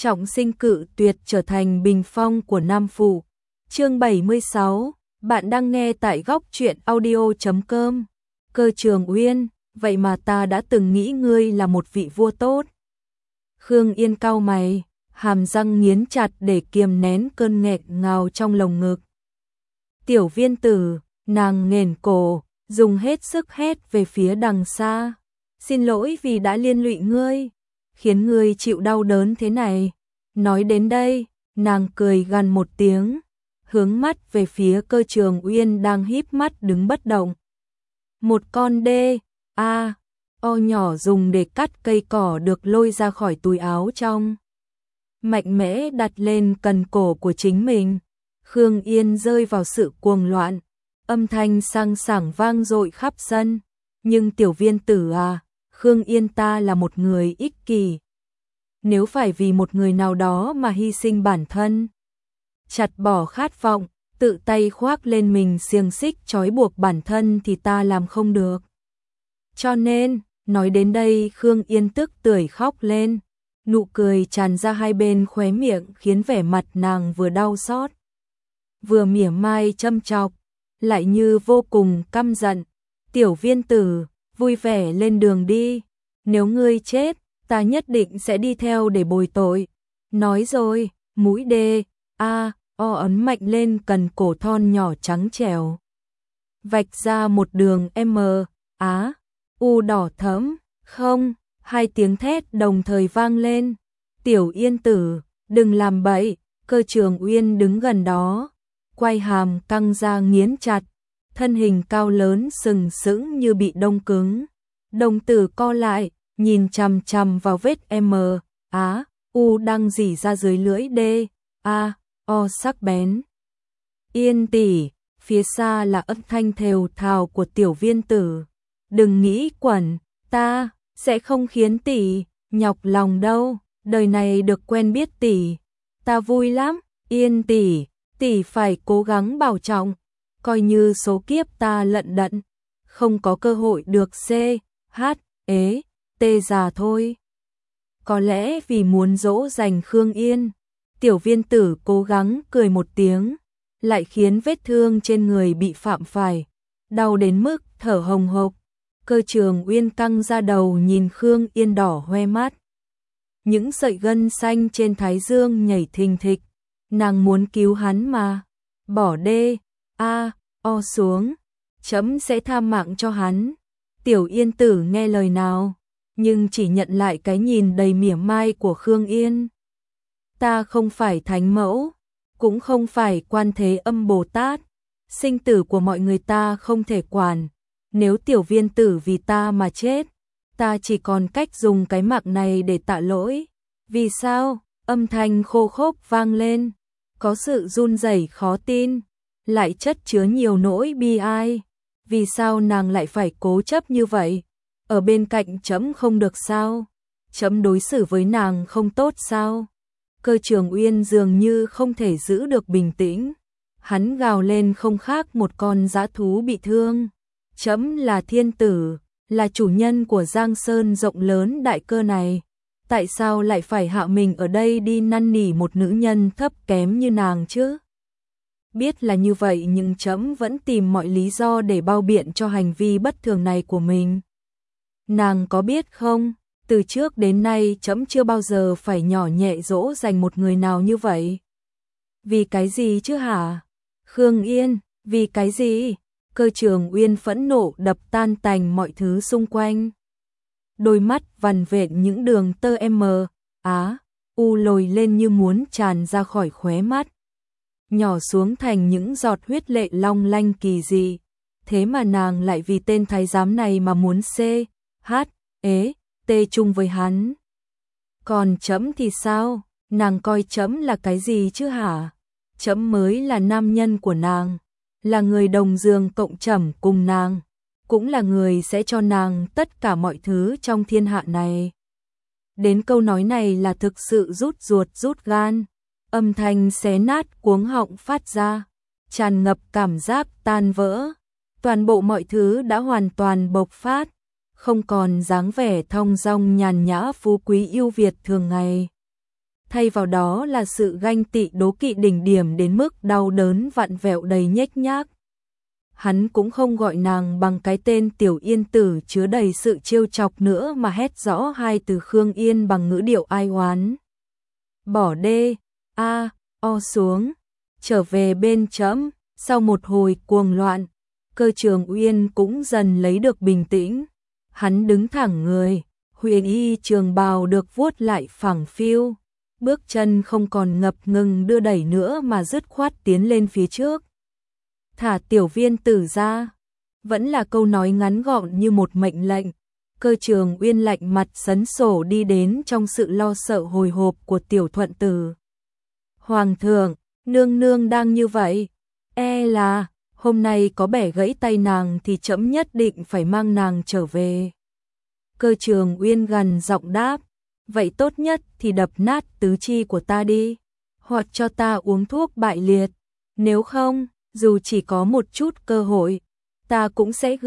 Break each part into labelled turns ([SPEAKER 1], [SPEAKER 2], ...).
[SPEAKER 1] trọng sinh cự tuyệt trở thành bình phong của Nam Phủ. Chương 76, bạn đang nghe tại góc truyện audio.com. Cơ Trường Uyên, vậy mà ta đã từng nghĩ ngươi là một vị vua tốt. Khương Yên cau mày, hàm răng nghiến chặt để kiềm nén cơn nghẹn ngào trong lồng ngực. Tiểu Viên Tử, nàng nghển cổ, dùng hết sức hét về phía đằng xa. Xin lỗi vì đã liên lụy ngươi, khiến ngươi chịu đau đớn thế này. Nói đến đây, nàng cười gằn một tiếng, hướng mắt về phía Cơ Trường Uyên đang híp mắt đứng bất động. Một con đê, o nhỏ dùng để cắt cây cỏ được lôi ra khỏi túi áo trong. Mạnh mẽ đặt lên cần cổ của chính mình. Khương Yên rơi vào sự cuồng loạn, âm thanh sang sảng vang dội khắp sân. Nhưng Tiểu Viên Tử à, Khương Yên ta là một người ích kỷ. Nếu phải vì một người nào đó mà hy sinh bản thân, chặt bỏ khát vọng, tự tay khoác lên mình xiềng xích trói buộc bản thân thì ta làm không được. Cho nên, nói đến đây Khương Yên tức tưởi khóc lên, nụ cười tràn ra hai bên khóe miệng khiến vẻ mặt nàng vừa đau xót, vừa mỉa mai châm chọc, lại như vô cùng căm giận. Tiểu Viên Tử, vui vẻ lên đường đi, nếu ngươi chết, ta nhất định sẽ đi theo để bồi tội. Nói rồi, mũi đê, o ấn mạnh lên cần cổ thon nhỏ trắng trẻo, vạch ra một đường M, U đỏ thẫm. Không, hai tiếng thét đồng thời vang lên. Tiểu Yên Tử, đừng làm bậy. Cơ Trường Uyên đứng gần đó, quai hàm căng ra nghiến chặt, thân hình cao lớn sừng sững như bị đông cứng. Đồng tử co lại, nhìn chằm chằm vào vết M, U đang rỉ ra dưới lưỡi D, O sắc bén. Yên tỷ, phía xa là âm thanh thều thào của Tiểu Viên Tử. Đừng nghĩ quẩn, ta sẽ không khiến tỷ nhọc lòng đâu, đời này được quen biết tỷ, ta vui lắm. Yên tỷ, tỷ phải cố gắng bảo trọng, coi như số kiếp ta lận đận, không có cơ hội được T già thôi. Có lẽ vì muốn dỗ dành Khương Yên, Tiểu Viên Tử cố gắng cười một tiếng, lại khiến vết thương trên người bị phạm phải, đau đến mức thở hồng hộc. Cơ Trường Uyên căng ra đầu nhìn Khương Yên đỏ hoe mắt. Những sợi gân xanh trên thái dương nhảy thình thịch, nàng muốn cứu hắn mà. Bỏ O xuống, chấm sẽ tha mạng cho hắn. Tiểu Yên Tử nghe lời nào, nhưng chỉ nhận lại cái nhìn đầy mỉa mai của Khương Yên. Ta không phải thánh mẫu, cũng không phải Quan Thế Âm Bồ Tát, sinh tử của mọi người ta không thể quản. Nếu Tiểu Viên Tử vì ta mà chết, ta chỉ còn cách dùng cái mạng này để tạ lỗi. Vì sao? Âm thanh khô khốc vang lên, có sự run rẩy khó tin, lại chất chứa nhiều nỗi bi ai. Vì sao nàng lại phải cố chấp như vậy? Ở bên cạnh chấm không được sao? Chấm đối xử với nàng không tốt sao? Cơ Trường Uyên dường như không thể giữ được bình tĩnh. Hắn gào lên không khác một con dã thú bị thương. Chấm là thiên tử, là chủ nhân của Giang Sơn rộng lớn đại cơ này. Tại sao lại phải hạ mình ở đây đi năn nỉ một nữ nhân thấp kém như nàng chứ? Biết là như vậy nhưng chấm vẫn tìm mọi lý do để bao biện cho hành vi bất thường này của mình. Nàng có biết không, từ trước đến nay chấm chưa bao giờ phải nhỏ nhẹ dỗ dành một người nào như vậy. Vì cái gì chứ hả? Khương Yên, vì cái gì? Cơ Trường Uyên phẫn nộ đập tan tành mọi thứ xung quanh. Đôi mắt vằn vện những đường tơ U lồi lên như muốn tràn ra khỏi khóe mắt, nhỏ xuống thành những giọt huyết lệ long lanh kỳ dị. Thế mà nàng lại vì tên thái giám này mà muốn T chung với hắn. Còn chấm thì sao? Nàng coi chấm là cái gì chứ hả? Chấm mới là nam nhân của nàng, là người đồng giường cộng trầm cùng nàng, cũng là người sẽ cho nàng tất cả mọi thứ trong thiên hạ này. Đến câu nói này là thực sự rút ruột rút gan, âm thanh xé nát cuống họng phát ra, tràn ngập cảm giác tan vỡ. Toàn bộ mọi thứ đã hoàn toàn bộc phát, không còn dáng vẻ thong dong nhàn nhã phú quý yêu Việt thường ngày. thay vào đó là sự ganh tị đố kỵ đỉnh điểm đến mức đau đớn vặn vẹo đầy nhếch nhác. Hắn cũng không gọi nàng bằng cái tên Tiểu Yên Tử chứa đầy sự trêu chọc nữa mà hét rõ hai từ Khương Yên bằng ngữ điệu ai oán. Bỏ đê, o xuống, trở về bên trẫm. Sau một hồi cuồng loạn, Cơ Trường Uyên cũng dần lấy được bình tĩnh. Hắn đứng thẳng người, huyền y trường bào được vuốt lại phẳng phiu, bước chân không còn ngập ngừng đưa đẩy nữa mà dứt khoát tiến lên phía trước. Thả Tiểu Viên Tử ra, vẫn là câu nói ngắn gọn như một mệnh lệnh. Cơ Trường Uyên lạnh mặt sấn sổ đi đến trong sự lo sợ hồi hộp của Tiểu Thuận Tử. Hoàng thượng, nương nương đang như vậy, e là hôm nay có bẻ gãy tay nàng thì trẫm nhất định phải mang nàng trở về. Cơ Trường Uyên gằn giọng đáp, vậy tốt nhất thì đập nát tứ chi của ta đi, hoặc cho ta uống thuốc bại liệt, nếu không, dù chỉ có một chút cơ hội, ta cũng sẽ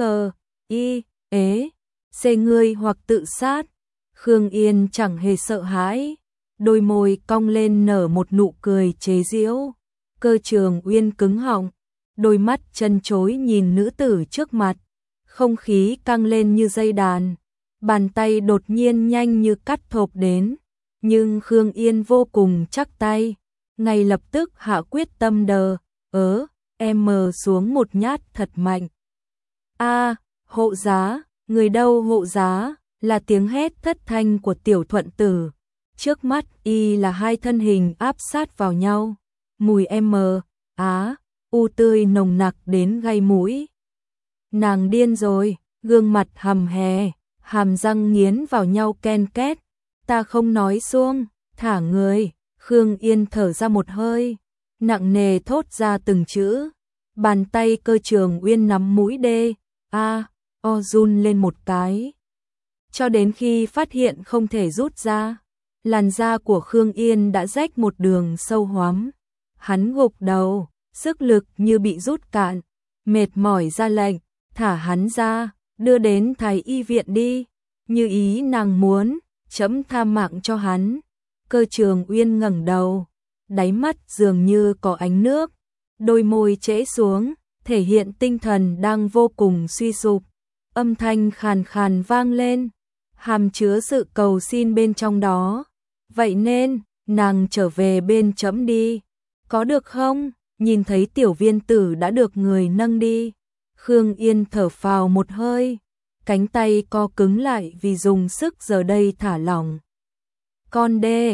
[SPEAKER 1] xê ngươi hoặc tự sát. Khương Yên chẳng hề sợ hãi, đôi môi cong lên nở một nụ cười chế giễu. Cơ Trường Uyên cứng họng, đôi mắt chân chối nhìn nữ tử trước mặt, không khí căng lên như dây đàn, bàn tay đột nhiên nhanh như cắt thộp đến, nhưng Khương Yên vô cùng chắc tay, ngay lập tức hạ quyết tâm xuống một nhát thật mạnh. Hộ giá, người đâu hộ giá, là tiếng hét thất thanh của Tiểu Thuận Tử. Trước mắt y là hai thân hình áp sát vào nhau, mùi tươi nồng nặc đến gai mũi. Nàng điên rồi, gương mặt hầm hè, hàm răng nghiến vào nhau ken két. Ta không nói xuông, thả người. Khương Yên thở ra một hơi, nặng nề thốt ra từng chữ. Bàn tay Cơ Trường Uyên nắm mũi run lên một cái, cho đến khi phát hiện không thể rút ra. Làn da của Khương Yên đã rách một đường sâu hoắm. Hắn gục đầu, sức lực như bị rút cạn, mệt mỏi ra lệnh, thả hắn ra, đưa đến Thái Y viện đi, như ý nàng muốn, trẫm tha mạng cho hắn. Cơ Trường Uyên ngẩng đầu, đáy mắt dường như có ánh nước, đôi môi trễ xuống, thể hiện tinh thần đang vô cùng suy sụp. Âm thanh khàn khàn vang lên, hàm chứa sự cầu xin bên trong đó. Vậy nên, nàng trở về bên trẫm đi, có được không? Nhìn thấy Tiểu Viên Tử đã được người nâng đi, Khương Yên thở phào một hơi, cánh tay co cứng lại vì dùng sức giờ đây thả lỏng. Con đê,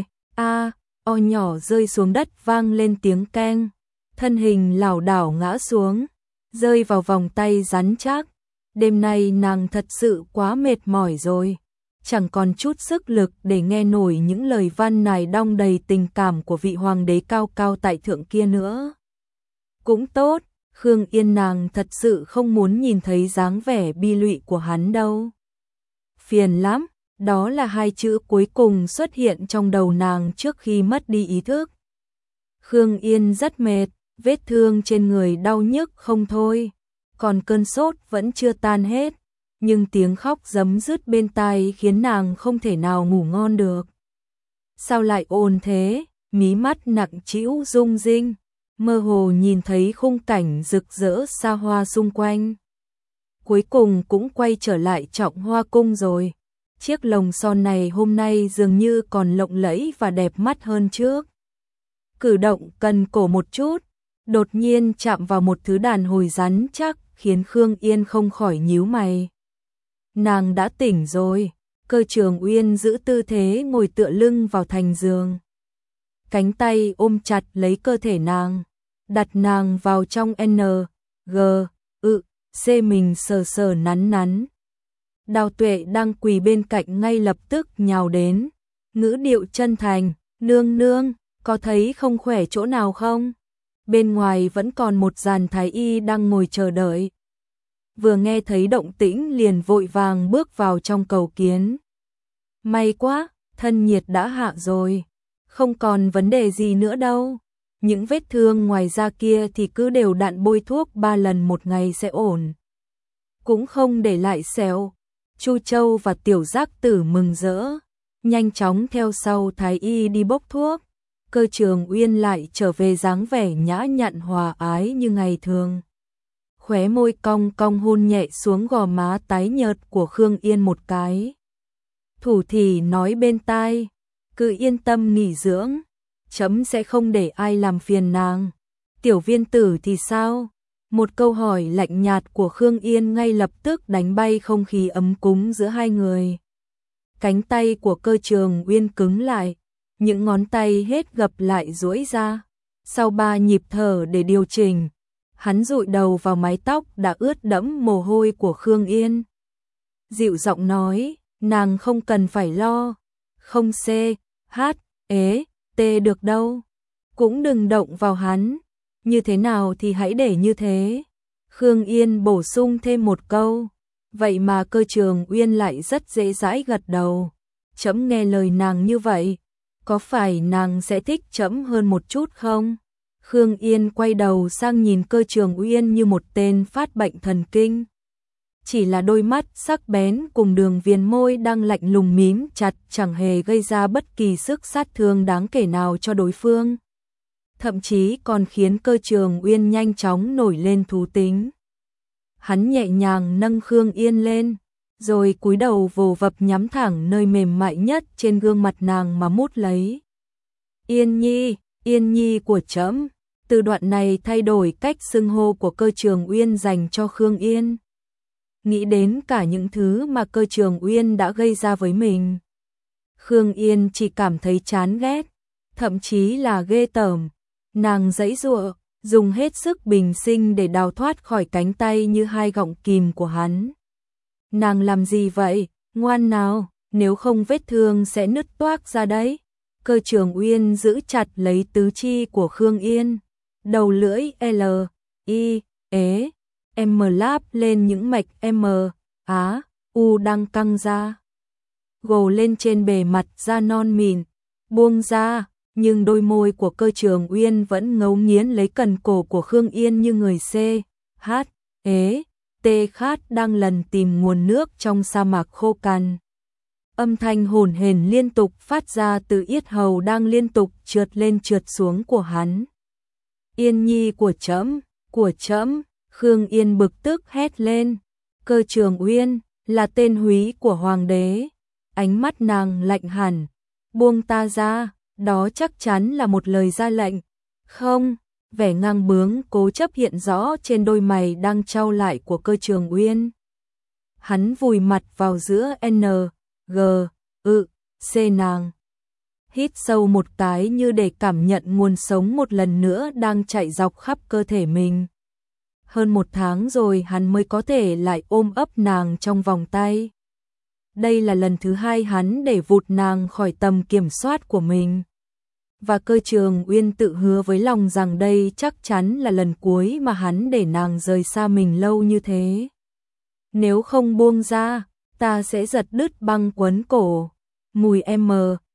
[SPEAKER 1] nhỏ rơi xuống đất vang lên tiếng keng, thân hình lảo đảo ngã xuống, rơi vào vòng tay rắn chắc. Đêm nay nàng thật sự quá mệt mỏi rồi, chẳng còn chút sức lực để nghe nổi những lời văn này đong đầy tình cảm của vị hoàng đế cao cao tại thượng kia nữa. Cũng tốt, Khương Yên nàng thật sự không muốn nhìn thấy dáng vẻ bi lụy của hắn đâu. Phiền lắm, đó là hai chữ cuối cùng xuất hiện trong đầu nàng trước khi mất đi ý thức. Khương Yên rất mệt, vết thương trên người đau nhức không thôi, còn cơn sốt vẫn chưa tan hết, nhưng tiếng khóc giấm dứt bên tai khiến nàng không thể nào ngủ ngon được. Sao lại ồn thế? Mí mắt nặng trĩu rung rinh, mơ hồ nhìn thấy khung cảnh rực rỡ xa hoa xung quanh. Cuối cùng cũng quay trở lại Trọng Hoa cung rồi. Chiếc lồng son này hôm nay dường như còn lộng lẫy và đẹp mắt hơn trước. Cử động cần cổ một chút, đột nhiên chạm vào một thứ đàn hồi rắn chắc, khiến Khương Yên không khỏi nhíu mày. Nàng đã tỉnh rồi. Cơ Trường Uyên giữ tư thế ngồi tựa lưng vào thành giường, cánh tay ôm chặt lấy cơ thể nàng, đặt nàng vào trong mình sờ sờ nắn nắn. Đào Tuệ đang quỳ bên cạnh ngay lập tức nhào đến, ngữ điệu chân thành, nương nương, có thấy không khỏe chỗ nào không? Bên ngoài vẫn còn một dàn thái y đang ngồi chờ đợi. Vừa nghe thấy động tĩnh liền vội vàng bước vào trong cầu kiến. May quá, thân nhiệt đã hạ rồi, không còn vấn đề gì nữa đâu. Những vết thương ngoài da kia thì cứ đều đặn bôi thuốc 3 lần một ngày sẽ ổn. Cũng không để lại sẹo. Chu Châu và Tiểu Giác Tử mừng rỡ, nhanh chóng theo sau thái y đi bốc thuốc. Cơ Trường Uyên lại trở về dáng vẻ nhã nhặn hòa ái như ngày thường. Khóe môi cong cong hôn nhẹ xuống gò má tái nhợt của Khương Yên một cái. Thủ thỉ nói bên tai, cứ yên tâm nghỉ dưỡng, chấm sẽ không để ai làm phiền nàng. Tiểu Viên tử thì sao? Một câu hỏi lạnh nhạt của Khương Yên ngay lập tức đánh bay không khí ấm cúng giữa hai người. Cánh tay của Cơ Trường Uyên cứng lại, những ngón tay hết gập lại duỗi ra. Sau 3 nhịp thở để điều chỉnh, hắn dụi đầu vào mái tóc đã ướt đẫm mồ hôi của Khương Yên. Dịu giọng nói, nàng không cần phải lo, không C, H, ế, T được đâu. Cũng đừng động vào hắn, như thế nào thì hãy để như thế. Khương Yên bổ sung thêm một câu, vậy mà Cơ Trường Uyên lại rất dễ dãi gật đầu. Chấm nghe lời nàng như vậy, có phải nàng sẽ thích chấm hơn một chút không? Khương Yên quay đầu sang nhìn Cơ Trường Uyên như một tên phát bệnh thần kinh. Chỉ là đôi mắt sắc bén cùng đường viền môi đang lạnh lùng mím chặt chẳng hề gây ra bất kỳ sức sát thương đáng kể nào cho đối phương. Thậm chí còn khiến Cơ Trường Uyên nhanh chóng nổi lên thú tính. Hắn nhẹ nhàng nâng Khương Yên lên, rồi cúi đầu vồ vập nhắm thẳng nơi mềm mại nhất trên gương mặt nàng mà mút lấy. Yên nhi của trẫm. Từ đoạn này thay đổi cách xưng hô của Cơ Trường Uyên dành cho Khương Yên. Nghĩ đến cả những thứ mà Cơ Trường Uyên đã gây ra với mình, Khương Yên chỉ cảm thấy chán ghét, thậm chí là ghê tởm. Nàng giãy giụa, dùng hết sức bình sinh để đào thoát khỏi cánh tay như hai gọng kìm của hắn. Nàng làm gì vậy, ngoan nào, nếu không vết thương sẽ nứt toác ra đấy. Cơ Trường Uyên giữ chặt lấy tứ chi của Khương Yên, đầu lưỡi L, I, ế, M láp lên những mạch M, Á, U đang căng ra. Gồ lên trên bề mặt da non mịn, buông ra, nhưng đôi môi của Cơ Trường Uyên vẫn ngấu nghiến lấy cần cổ của Khương Yên như người C, H, ế, T khát đang lần tìm nguồn nước trong sa mạc khô cằn. Âm thanh hổn hển liên tục phát ra từ yết hầu đang liên tục trượt lên trượt xuống của hắn. Yên nhi của trẫm, Khương Yên bực tức hét lên. Cơ Trường Uyên là tên húy của hoàng đế. Ánh mắt nàng lạnh hẳn, buông ta ra, đó chắc chắn là một lời ra lệnh. Không, vẻ ngang bướng cố chấp hiện rõ trên đôi mày đang trao lại của Cơ Trường Uyên. Hắn vùi mặt vào giữa N, G, C nàng. Hít sâu một cái như để cảm nhận nguồn sống một lần nữa đang chạy dọc khắp cơ thể mình. Hơn 1 tháng rồi hắn mới có thể lại ôm ấp nàng trong vòng tay. Đây là lần thứ 2 hắn để vụt nàng khỏi tầm kiểm soát của mình. Và Cơ Trường Uyên tự hứa với lòng rằng đây chắc chắn là lần cuối mà hắn để nàng rời xa mình lâu như thế. Nếu không buông ra, ta sẽ giật đứt băng quấn cổ. Mùi M,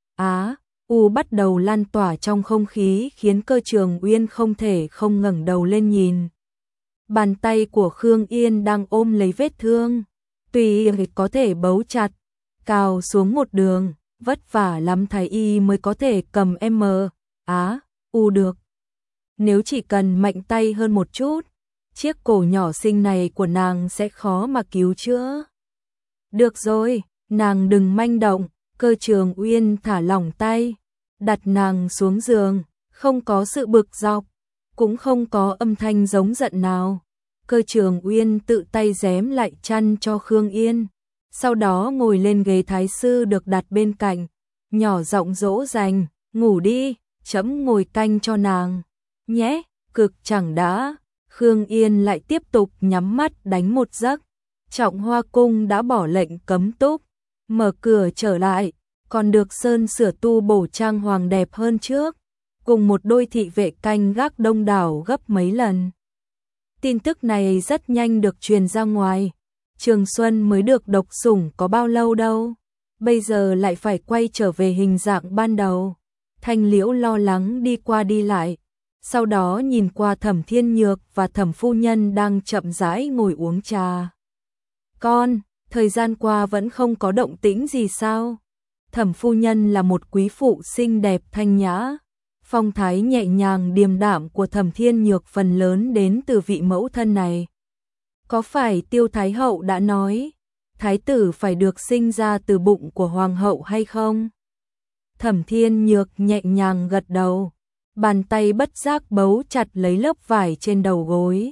[SPEAKER 1] Á, U bắt đầu lan tỏa trong không khí khiến Cơ Trường Uyên không thể không ngẩng đầu lên nhìn. Bàn tay của Khương Yên đang ôm lấy vết thương, tuy có thể bấu chặt, cào xuống một đường, vất vả lắm thái y mới có thể cầm M, Á, U được. Nếu chỉ cần mạnh tay hơn một chút, chiếc cổ nhỏ xinh này của nàng sẽ khó mà cứu chữa. Được rồi, nàng đừng manh động. Cơ Trường Uyên thả lỏng tay, đặt nàng xuống giường, không có sự bực dọc, cũng không có âm thanh giống giận nào. Cơ Trường Uyên tự tay rém lại chăn cho Khương Yên, sau đó ngồi lên ghế thái sư được đặt bên cạnh, nhỏ giọng dỗ dành, ngủ đi, chấm ngồi canh cho nàng, nhé, cực chẳng đã. Khương Yên lại tiếp tục nhắm mắt đánh một giấc. Trọng Hoa Cung đã bỏ lệnh cấm túc, mở cửa trở lại, còn được sơn sửa tu bổ trang hoàng đẹp hơn trước, cùng một đôi thị vệ canh gác đông đảo gấp mấy lần. Tin tức này rất nhanh được truyền ra ngoài. Trường Xuân mới được độc sủng có bao lâu đâu, bây giờ lại phải quay trở về hình dạng ban đầu. Thanh Liễu lo lắng đi qua đi lại, sau đó nhìn qua Thẩm Thiên Nhược và Thẩm phu nhân đang chậm rãi ngồi uống trà. Con, thời gian qua vẫn không có động tĩnh gì sao? Thẩm phu nhân là một quý phụ xinh đẹp thanh nhã, Phong thái nhẹ nhàng điềm đạm của Thẩm Thiên Nhược phần lớn đến từ vị mẫu thân này. Có phải Tiêu Thái Hậu đã nói, thái tử phải được sinh ra từ bụng của hoàng hậu hay không? Thẩm Thiên Nhược nhẹ nhàng gật đầu, bàn tay bất giác bấu chặt lấy lớp vải trên đầu gối.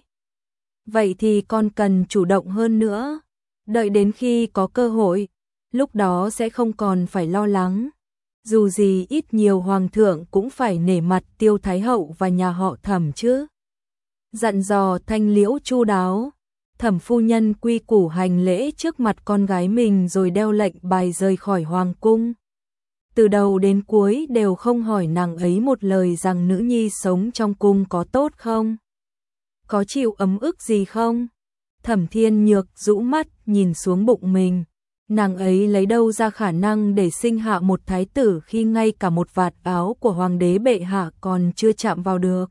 [SPEAKER 1] Vậy thì con cần chủ động hơn nữa, đợi đến khi có cơ hội, lúc đó sẽ không còn phải lo lắng. Dù gì ít nhiều hoàng thượng cũng phải nể mặt Tiêu Thái Hậu và nhà họ Thẩm chứ. Dặn dò thanh liễu chu đáo, Thẩm phu nhân quy củ hành lễ trước mặt con gái mình rồi đeo lệnh bài rời khỏi hoàng cung. Từ đầu đến cuối đều không hỏi nàng ấy một lời rằng nữ nhi sống trong cung có tốt không? Có chịu ấm ức gì không? Thẩm Thiên Nhược rũ mắt nhìn xuống bụng mình. Nàng ấy lấy đâu ra khả năng để sinh hạ một thái tử khi ngay cả một vạt áo của hoàng đế bệ hạ còn chưa chạm vào được.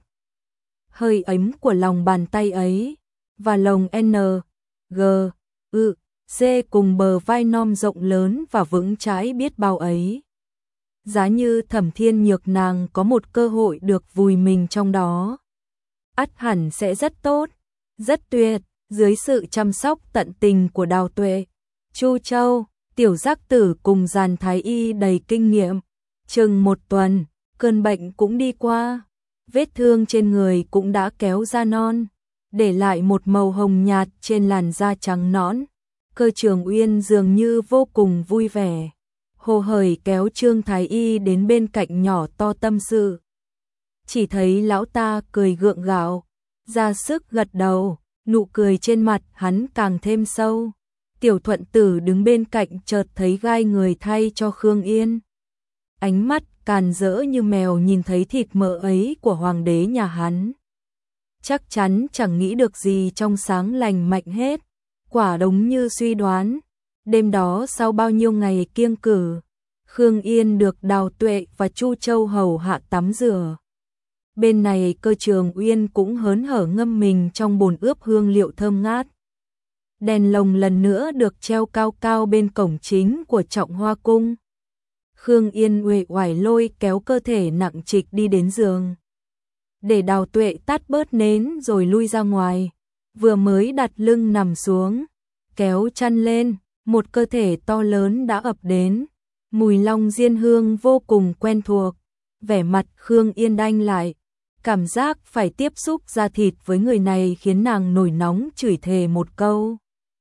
[SPEAKER 1] Hơi ấm của lòng bàn tay ấy, và lồng N, G, U, C cùng bờ vai non rộng lớn và vững chãi biết bao ấy. Giá như Thẩm Thiên Nhược nàng có một cơ hội được vùi mình trong đó, ắt hẳn sẽ rất tốt, rất tuyệt, dưới sự chăm sóc tận tình của Đào Tuệ, Chu Châu, Tiểu Giác Tử cùng dàn thái y đầy kinh nghiệm. Chừng một tuần, cơn bệnh cũng đi qua, vết thương trên người cũng đã kéo ra non, để lại một màu hồng nhạt trên làn da trắng nõn. Cơ Trường Uyên dường như vô cùng vui vẻ, hồ hởi kéo Trương thái y đến bên cạnh nhỏ to tâm sự. Chỉ thấy lão ta cười gượng gạo, ra sức gật đầu, nụ cười trên mặt hắn càng thêm sâu. Tiểu Thuận Tử đứng bên cạnh chợt thấy gai người thay cho Khương Yên. Ánh mắt càn rỡ như mèo nhìn thấy thịt mỡ ấy của hoàng đế nhà hắn. Chắc chắn chẳng nghĩ được gì trong sáng lành mạnh hết. Quả đúng như suy đoán. Đêm đó sau bao nhiêu ngày kiêng cử, Khương Yên được Đào Tuệ và Chu Châu hầu hạ tắm rửa. Bên này Cơ Trường Uyên cũng hớn hở ngâm mình trong bồn ướp hương liệu thơm ngát. Đèn lồng lần nữa được treo cao cao bên cổng chính của Trọng Hoa cung. Khương Yên uể oải lôi kéo cơ thể nặng trịch đi đến giường. Để Đào Tuệ tắt bớt nến rồi lui ra ngoài. Vừa mới đặt lưng nằm xuống, kéo chăn lên, một cơ thể to lớn đã ập đến. Mùi long diên hương vô cùng quen thuộc. Vẻ mặt Khương Yên đanh lại. Cảm giác phải tiếp xúc da thịt với người này khiến nàng nổi nóng chửi thề một câu.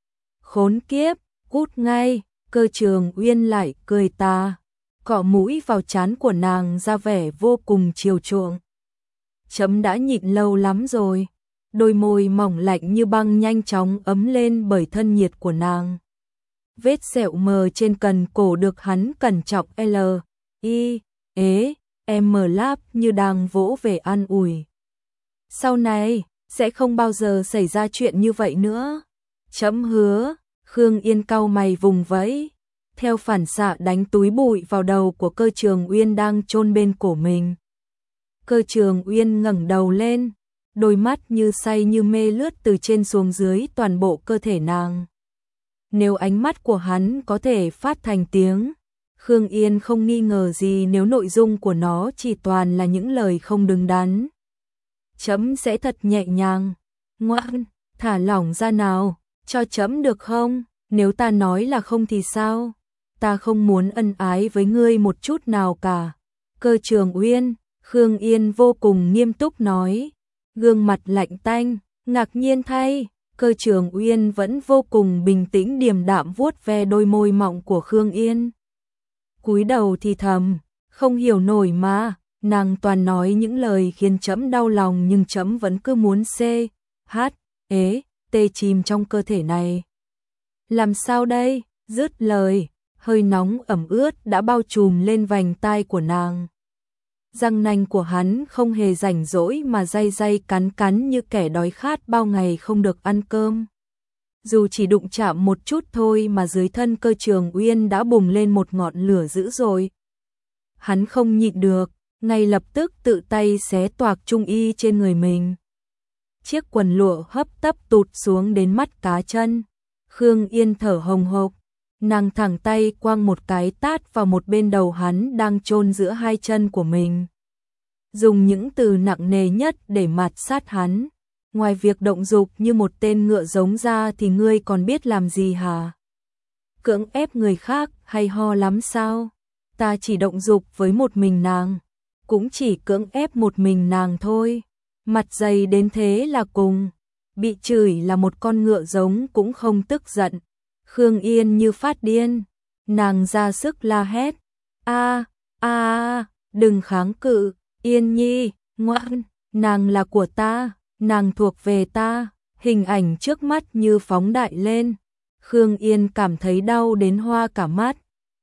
[SPEAKER 1] Khốn kiếp, cút ngay. Cơ Trường Uyên lại cười tà, cọ mũi vào trán của nàng ra vẻ vô cùng chiều chuộng. Chấm đã nhịn lâu lắm rồi. Đôi môi mỏng lạnh như băng nhanh chóng ấm lên bởi thân nhiệt của nàng. Vết sẹo mờ trên cần cổ được hắn cẩn trọng L, I, ế, M láp như đang vỗ về an ủi. Sau này, sẽ không bao giờ xảy ra chuyện như vậy nữa. Chấm hứa. Khương Yên cau mày vùng vẫy, theo phản xạ đánh túi bụi vào đầu của Cơ Trường Uyên đang chôn bên cổ mình. Cơ Trường Uyên ngẩng đầu lên, đôi mắt như say như mê lướt từ trên xuống dưới toàn bộ cơ thể nàng. Nếu ánh mắt của hắn có thể phát thành tiếng, Khương Yên không nghi ngờ gì nếu nội dung của nó chỉ toàn là những lời không đứng đắn. Chấm sẽ thật nhẹ nhàng, ngoan, thả lỏng ra nào, cho chấm được không? Nếu ta nói là không thì sao? Ta không muốn ân ái với ngươi một chút nào cả. Cơ Trường Uyên, Khương Yên vô cùng nghiêm túc nói, gương mặt lạnh tanh, ngạc nhiên thay. Cơ Trường Uyên vẫn vô cùng bình tĩnh điềm đạm vuốt ve đôi môi mọng của Khương Yên. Cúi đầu thì thầm, không hiểu nổi mà, nàng toàn nói những lời khiến chấm đau lòng nhưng chấm vẫn cứ muốn tê chìm trong cơ thể này. Làm sao đây? Dứt lời, hơi nóng ẩm ướt đã bao trùm lên vành tai của nàng. Răng nanh của hắn không hề rảnh rỗi mà day day cắn cắn như kẻ đói khát bao ngày không được ăn cơm. Dù chỉ đụng chạm một chút thôi mà dưới thân Cơ Trường Uyên đã bùng lên một ngọn lửa dữ dội. Hắn không nhịn được, ngay lập tức tự tay xé toạc trung y trên người mình. Chiếc quần lụa hấp tấp tụt xuống đến mắt cá chân. Khương Yên thở hồng hộc, nàng thẳng tay quăng một cái tát vào một bên đầu hắn đang chôn giữa hai chân của mình. dùng những từ nặng nề nhất để mạt sát hắn. Ngoài việc động dục như một tên ngựa giống ra thì ngươi còn biết làm gì hả? Cưỡng ép người khác hay ho lắm sao? Ta chỉ động dục với một mình nàng, cũng chỉ cưỡng ép một mình nàng thôi. Mặt dày đến thế là cùng, bị chửi là một con ngựa giống cũng không tức giận. Khương Yên như phát điên, nàng ra sức la hét. Đừng kháng cự, Yên Nhi, ngoan, nàng là của ta, nàng thuộc về ta. Hình ảnh trước mắt như phóng đại lên. Khương Yên cảm thấy đau đến hoa cả mắt.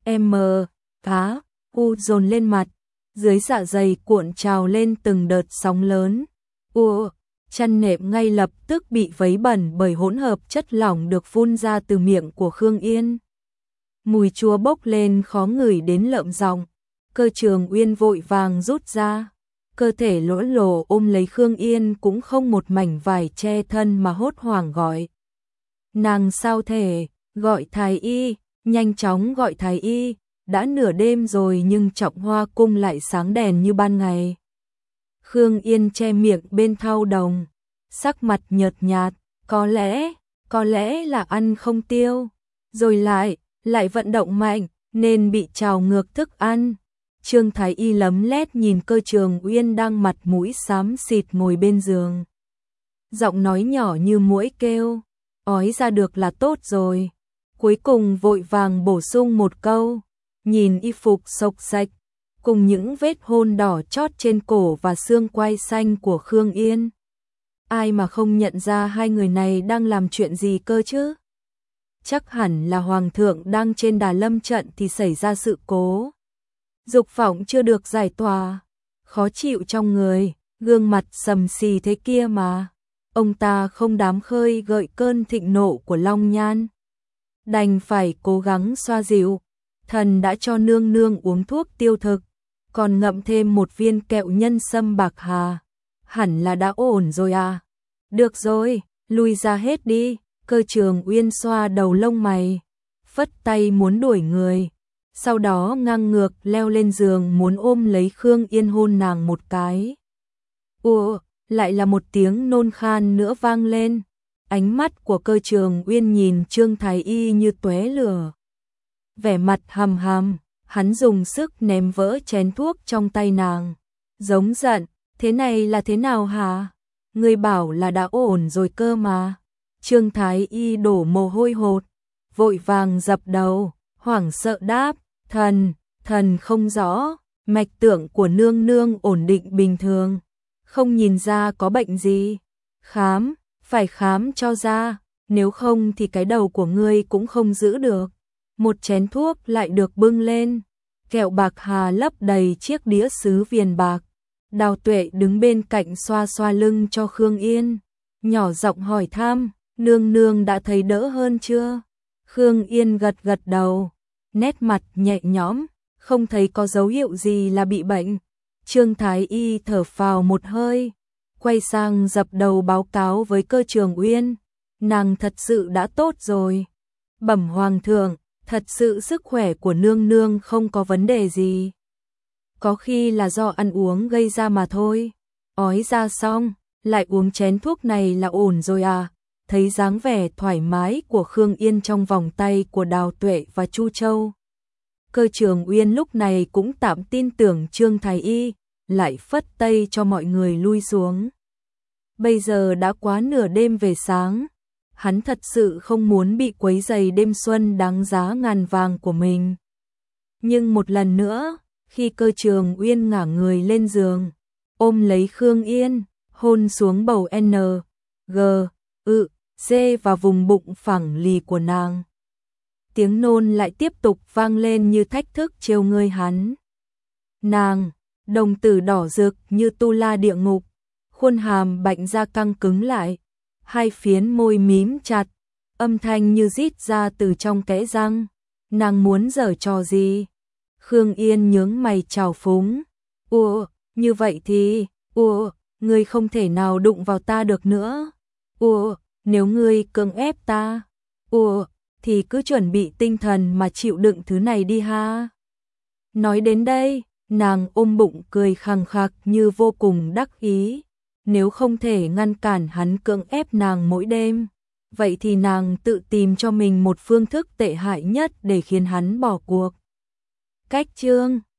[SPEAKER 1] Dồn lên mặt, dưới dạ dày cuộn trào lên từng đợt sóng lớn. Chăn nệm ngay lập tức bị vấy bẩn bởi hỗn hợp chất lỏng được phun ra từ miệng của Khương Yên. Mùi chua bốc lên khó ngửi đến lợm giọng. Cơ Trường Uyên vội vàng rút ra, cơ thể lỗ lồ ôm lấy Khương Yên cũng không một mảnh vải che thân mà hốt hoảng gọi. Nàng sao thể, gọi thái y, nhanh chóng gọi thái y, đã nửa đêm rồi nhưng Trọng Hoa cung lại sáng đèn như ban ngày. Khương Yên che miệng bên thau đồng, sắc mặt nhợt nhạt, có lẽ là ăn không tiêu, rồi lại vận động mạnh nên bị trào ngược thức ăn. Trương Thái Y lấm lét nhìn Cơ Trường Uyên đang mặt mũi xám xịt ngồi bên giường. Giọng nói nhỏ như muỗi kêu, ói ra được là tốt rồi. Cuối cùng vội vàng bổ sung một câu, nhìn y phục xộc xạch, cùng những vết hôn đỏ chót trên cổ và xương quai xanh của Khương Yên. Ai mà không nhận ra hai người này đang làm chuyện gì cơ chứ? Chắc hẳn là Hoàng thượng đang trên đà lâm trận thì xảy ra sự cố. Dục vọng chưa được giải tỏa, khó chịu trong người, gương mặt sầm xì thế kia mà. Ông ta không dám khơi gợi cơn thịnh nộ của Long Nhan. Đành phải cố gắng xoa dịu. Thần đã cho nương nương uống thuốc tiêu thực, còn ngậm thêm một viên kẹo nhân sâm bạc hà. Hẳn là đã ổn rồi à? Được rồi, lui ra hết đi. Cơ Trường Uyên xoa đầu lông mày, phất tay muốn đuổi người. Sau đó ngang ngược leo lên giường muốn ôm lấy Khương Yên hôn nàng một cái. Lại là một tiếng nôn khan nữa vang lên. Ánh mắt của Cơ Trường Uyên nhìn Trương Thái Y như tóe lửa. Vẻ mặt hầm hầm, hắn dùng sức ném vỡ chén thuốc trong tay nàng. Giống giận, thế này là thế nào hả? Ngươi bảo là đã ổn rồi cơ mà. Trương Thái Y đổ mồ hôi hột, vội vàng dập đầu, hoảng sợ đáp, thần không rõ, mạch tượng của nương nương ổn định bình thường, không nhìn ra có bệnh gì. Phải khám cho ra, nếu không thì cái đầu của ngươi cũng không giữ được. Một chén thuốc lại được bưng lên, kẹo bạc hà lấp đầy chiếc đĩa sứ viền bạc. Đào Tuệ đứng bên cạnh xoa xoa lưng cho Khương Yên, nhỏ giọng hỏi thăm, nương nương đã thấy đỡ hơn chưa? Khương Yên gật gật đầu, nét mặt nhẹ nhõm, không thấy có dấu hiệu gì là bị bệnh. Trương Thái Y thở phào một hơi, quay sang dập đầu báo cáo với Cơ Trường Uyên, nàng thật sự đã tốt rồi. Bẩm Hoàng thượng, thật sự sức khỏe của nương nương không có vấn đề gì. Có khi là do ăn uống gây ra mà thôi. Ói ra xong, lại uống chén thuốc này là ổn rồi à? Thấy dáng vẻ thoải mái của Khương Yên trong vòng tay của Đào Tuệ và Chu Châu. Cơ Trường Uyên lúc này cũng tạm tin tưởng Trương Thái Y, lại phất tay cho mọi người lui xuống. Bây giờ đã quá nửa đêm về sáng, hắn thật sự không muốn bị quấy rầy đêm xuân đáng giá ngàn vàng của mình. Nhưng một lần nữa, khi Cơ Trường Uyên ngả người lên giường, ôm lấy Khương Yên, hôn xuống bầu N, G, C và vùng bụng phẳng lì của nàng. Tiếng nôn lại tiếp tục vang lên như thách thức trêu ngươi hắn. Nàng, đồng tử đỏ rực như tu la địa ngục, khuôn hàm bạnh ra căng cứng lại, hai phiến môi mím chặt, âm thanh như rít ra từ trong kẽ răng. Nàng muốn giở trò gì? Khương Yên nhướng mày trào phúng. Như vậy thì, ngươi không thể nào đụng vào ta được nữa. Nếu ngươi cưỡng ép ta, thì cứ chuẩn bị tinh thần mà chịu đựng thứ này đi ha. Nói đến đây, Nàng ôm bụng cười khằng khặc như vô cùng đắc ý. Nếu không thể ngăn cản hắn cưỡng ép nàng mỗi đêm, vậy thì nàng tự tìm cho mình một phương thức tệ hại nhất để khiến hắn bỏ cuộc. Cách chương